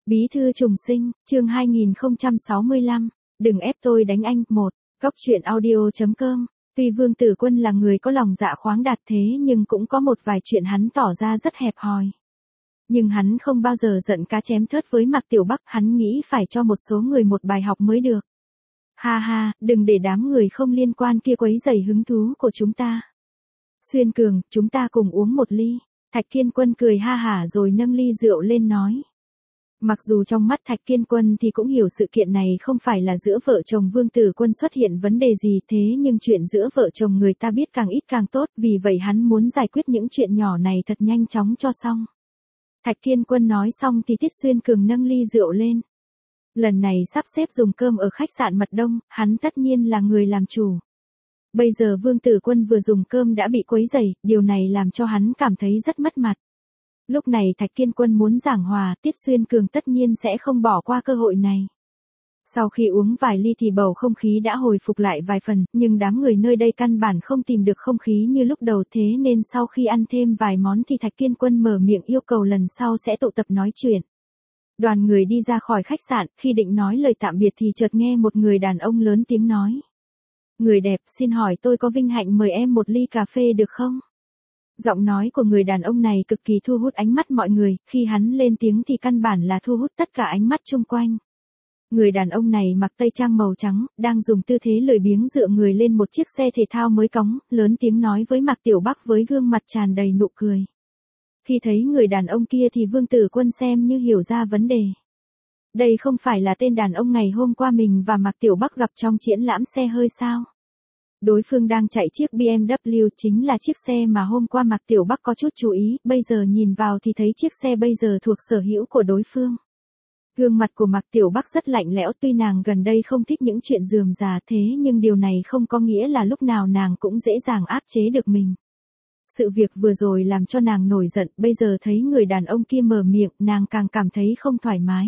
Bí thư trùng sinh, chương 2065, đừng ép tôi đánh anh, 1, Góc truyện audio.com. Tuy Vương Tử Quân là người có lòng dạ khoáng đạt thế nhưng cũng có một vài chuyện hắn tỏ ra rất hẹp hòi. Nhưng hắn không bao giờ giận cá chém thớt với Mạc Tiểu Bắc, hắn nghĩ phải cho một số người một bài học mới được. Ha ha, đừng để đám người không liên quan kia quấy rầy hứng thú của chúng ta. Xuyên Cường, chúng ta cùng uống một ly. Thạch Kiên Quân cười ha hả rồi nâng ly rượu lên nói. Mặc dù trong mắt Thạch Kiên Quân thì cũng hiểu sự kiện này không phải là giữa vợ chồng Vương Tử Quân xuất hiện vấn đề gì, thế nhưng chuyện giữa vợ chồng người ta biết càng ít càng tốt, vì vậy hắn muốn giải quyết những chuyện nhỏ này thật nhanh chóng cho xong. Thạch Kiên Quân nói xong thì Tiết Xuyên Cường nâng ly rượu lên. Lần này sắp xếp dùng cơm ở khách sạn Mật Đông, hắn tất nhiên là người làm chủ. Bây giờ Vương Tử Quân vừa dùng cơm đã bị quấy rầy, điều này làm cho hắn cảm thấy rất mất mặt. Lúc này Thạch Kiên Quân muốn giảng hòa, Tiết Xuyên Cường tất nhiên sẽ không bỏ qua cơ hội này. Sau khi uống vài ly thì bầu không khí đã hồi phục lại vài phần, nhưng đám người nơi đây căn bản không tìm được không khí như lúc đầu, thế nên sau khi ăn thêm vài món thì Thạch Kiên Quân mở miệng yêu cầu lần sau sẽ tụ tập nói chuyện. Đoàn người đi ra khỏi khách sạn, khi định nói lời tạm biệt thì chợt nghe một người đàn ông lớn tiếng nói. Người đẹp, xin hỏi tôi có vinh hạnh mời em một ly cà phê được không? Giọng nói của người đàn ông này cực kỳ thu hút ánh mắt mọi người, khi hắn lên tiếng thì căn bản là thu hút tất cả ánh mắt chung quanh. Người đàn ông này mặc tây trang màu trắng, đang dùng tư thế lười biếng dựa người lên một chiếc xe thể thao mới cóng, lớn tiếng nói với Mạc Tiểu Bắc với gương mặt tràn đầy nụ cười. Khi thấy người đàn ông kia thì Vương Tử Quân xem như hiểu ra vấn đề. Đây không phải là tên đàn ông ngày hôm qua mình và Mạc Tiểu Bắc gặp trong triển lãm xe hơi sao? Đối phương đang chạy chiếc BMW, chính là chiếc xe mà hôm qua Mạc Tiểu Bắc có chút chú ý, bây giờ nhìn vào thì thấy chiếc xe bây giờ thuộc sở hữu của đối phương. Gương mặt của Mạc Tiểu Bắc rất lạnh lẽo, tuy nàng gần đây không thích những chuyện rườm rà thế nhưng điều này không có nghĩa là lúc nào nàng cũng dễ dàng áp chế được mình. Sự việc vừa rồi làm cho nàng nổi giận, bây giờ thấy người đàn ông kia mở miệng, nàng càng cảm thấy không thoải mái.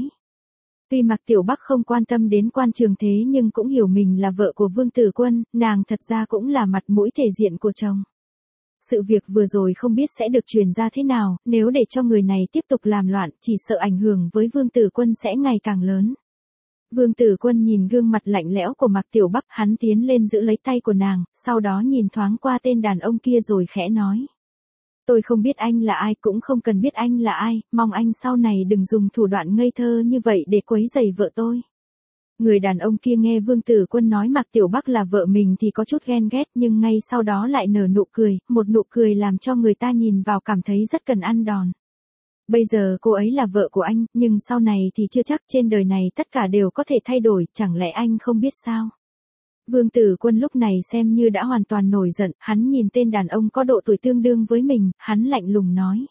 Tuy Mạc Tiểu Bắc không quan tâm đến quan trường thế nhưng cũng hiểu mình là vợ của Vương Tử Quân, nàng thật ra cũng là mặt mũi thể diện của chồng. Sự việc vừa rồi không biết sẽ được truyền ra thế nào, nếu để cho người này tiếp tục làm loạn, chỉ sợ ảnh hưởng với Vương Tử Quân sẽ ngày càng lớn. Vương Tử Quân nhìn gương mặt lạnh lẽo của Mạc Tiểu Bắc, hắn tiến lên giữ lấy tay của nàng, sau đó nhìn thoáng qua tên đàn ông kia rồi khẽ nói. Tôi không biết anh là ai, cũng không cần biết anh là ai, mong anh sau này đừng dùng thủ đoạn ngây thơ như vậy để quấy rầy vợ tôi. Người đàn ông kia nghe Vương Tử Quân nói Mạc Tiểu Bắc là vợ mình thì có chút ghen ghét nhưng ngay sau đó lại nở nụ cười, một nụ cười làm cho người ta nhìn vào cảm thấy rất cần ăn đòn. Bây giờ cô ấy là vợ của anh, nhưng sau này thì chưa chắc, trên đời này tất cả đều có thể thay đổi, chẳng lẽ anh không biết sao? Vương Tử Quân lúc này xem như đã hoàn toàn nổi giận, hắn nhìn tên đàn ông có độ tuổi tương đương với mình, hắn lạnh lùng nói.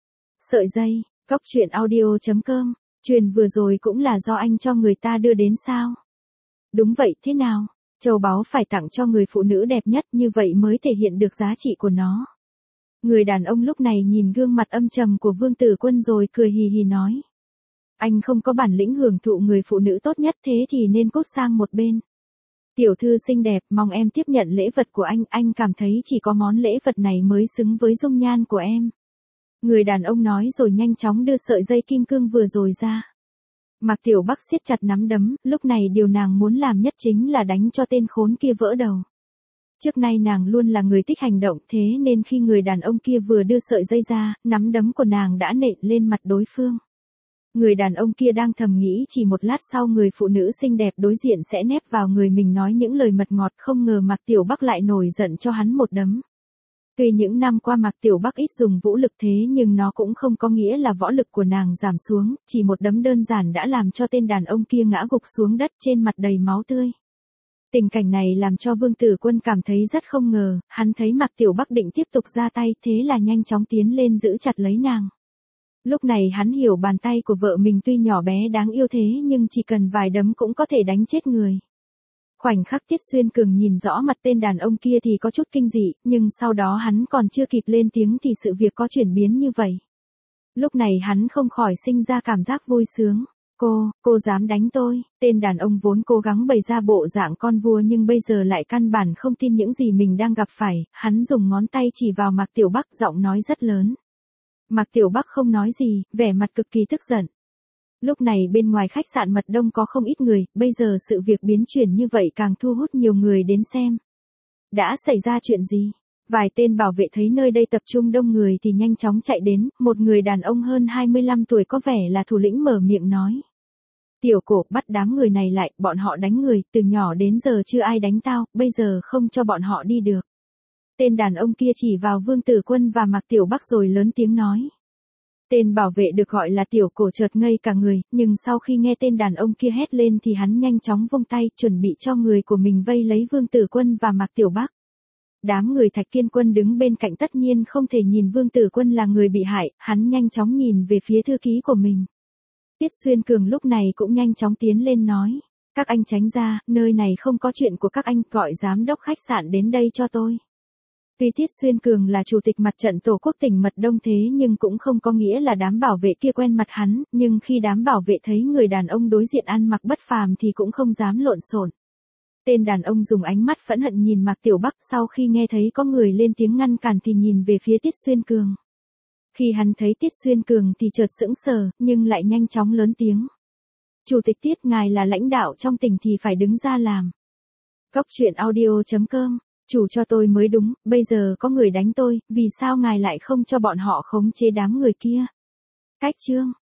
Sợi dây, Góc truyện audio.com, truyền vừa rồi cũng là do anh cho người ta đưa đến sao? Đúng vậy, thế nào? Châu báu phải tặng cho người phụ nữ đẹp nhất, như vậy mới thể hiện được giá trị của nó. Người đàn ông lúc này nhìn gương mặt âm trầm của Vương Tử Quân rồi cười hì hì nói. Anh không có bản lĩnh hưởng thụ người phụ nữ tốt nhất, thế thì nên cút sang một bên. Tiểu thư xinh đẹp, mong em tiếp nhận lễ vật của anh cảm thấy chỉ có món lễ vật này mới xứng với dung nhan của em. Người đàn ông nói rồi nhanh chóng đưa sợi dây kim cương vừa rồi ra. Mạc Tiểu Bắc siết chặt nắm đấm, lúc này điều nàng muốn làm nhất chính là đánh cho tên khốn kia vỡ đầu. Trước nay nàng luôn là người thích hành động, thế nên khi người đàn ông kia vừa đưa sợi dây ra, nắm đấm của nàng đã nện lên mặt đối phương. Người đàn ông kia đang thầm nghĩ chỉ một lát sau người phụ nữ xinh đẹp đối diện sẽ nép vào người mình nói những lời mật ngọt, không ngờ Mạc Tiểu Bắc lại nổi giận cho hắn một đấm. Tuy những năm qua Mạc Tiểu Bắc ít dùng vũ lực thế nhưng nó cũng không có nghĩa là võ lực của nàng giảm xuống, chỉ một đấm đơn giản đã làm cho tên đàn ông kia ngã gục xuống đất trên mặt đầy máu tươi. Tình cảnh này làm cho Vương Tử Quân cảm thấy rất không ngờ, hắn thấy Mạc Tiểu Bắc định tiếp tục ra tay, thế là nhanh chóng tiến lên giữ chặt lấy nàng. Lúc này hắn hiểu bàn tay của vợ mình tuy nhỏ bé đáng yêu thế nhưng chỉ cần vài đấm cũng có thể đánh chết người. Khoảnh khắc Tiết Xuyên Cường nhìn rõ mặt tên đàn ông kia thì có chút kinh dị, nhưng sau đó hắn còn chưa kịp lên tiếng thì sự việc có chuyển biến như vậy. Lúc này hắn không khỏi sinh ra cảm giác vui sướng. Cô dám đánh tôi? Tên đàn ông vốn cố gắng bày ra bộ dạng con vua nhưng bây giờ lại căn bản không tin những gì mình đang gặp phải, hắn dùng ngón tay chỉ vào Mạc Tiểu Bắc, giọng nói rất lớn. Mạc Tiểu Bắc không nói gì, vẻ mặt cực kỳ tức giận. Lúc này bên ngoài khách sạn Mật Đông có không ít người, bây giờ sự việc biến chuyển như vậy càng thu hút nhiều người đến xem. Đã xảy ra chuyện gì? Vài tên bảo vệ thấy nơi đây tập trung đông người thì nhanh chóng chạy đến, một người đàn ông hơn 25 tuổi có vẻ là thủ lĩnh mở miệng nói. Tiểu Cổ, bắt đám người này lại, bọn họ đánh người, từ nhỏ đến giờ chưa ai đánh tao, bây giờ không cho bọn họ đi được. Tên đàn ông kia chỉ vào Vương Tử Quân và Mạc Tiểu Bắc rồi lớn tiếng nói. Tên bảo vệ được gọi là Tiểu Cổ chợt ngây cả người, nhưng sau khi nghe tên đàn ông kia hét lên thì hắn nhanh chóng vung tay, chuẩn bị cho người của mình vây lấy Vương Tử Quân và Mạc Tiểu Bắc. Đám người Thạch Kiên Quân đứng bên cạnh tất nhiên không thể nhìn Vương Tử Quân là người bị hại, hắn nhanh chóng nhìn về phía thư ký của mình. Tiết Xuyên Cường lúc này cũng nhanh chóng tiến lên nói. Các anh tránh ra, nơi này không có chuyện của các anh, gọi giám đốc khách sạn đến đây cho tôi. Tuy Tiết Xuyên Cường là chủ tịch mặt trận Tổ quốc tỉnh Mật Đông thế nhưng cũng không có nghĩa là đám bảo vệ kia quen mặt hắn, nhưng khi đám bảo vệ thấy người đàn ông đối diện ăn mặc bất phàm thì cũng không dám lộn xộn. Tên đàn ông dùng ánh mắt phẫn hận nhìn Mạc Tiểu Bắc, sau khi nghe thấy có người lên tiếng ngăn cản thì nhìn về phía Tiết Xuyên Cường. Khi hắn thấy Tiết Xuyên Cường thì chợt sững sờ, nhưng lại nhanh chóng lớn tiếng. Chủ tịch Tiết, ngài là lãnh đạo trong tỉnh thì phải đứng ra làm. Góc truyện audio.com, chủ cho tôi mới đúng, bây giờ có người đánh tôi, vì sao ngài lại không cho bọn họ khống chế đám người kia? Cách chương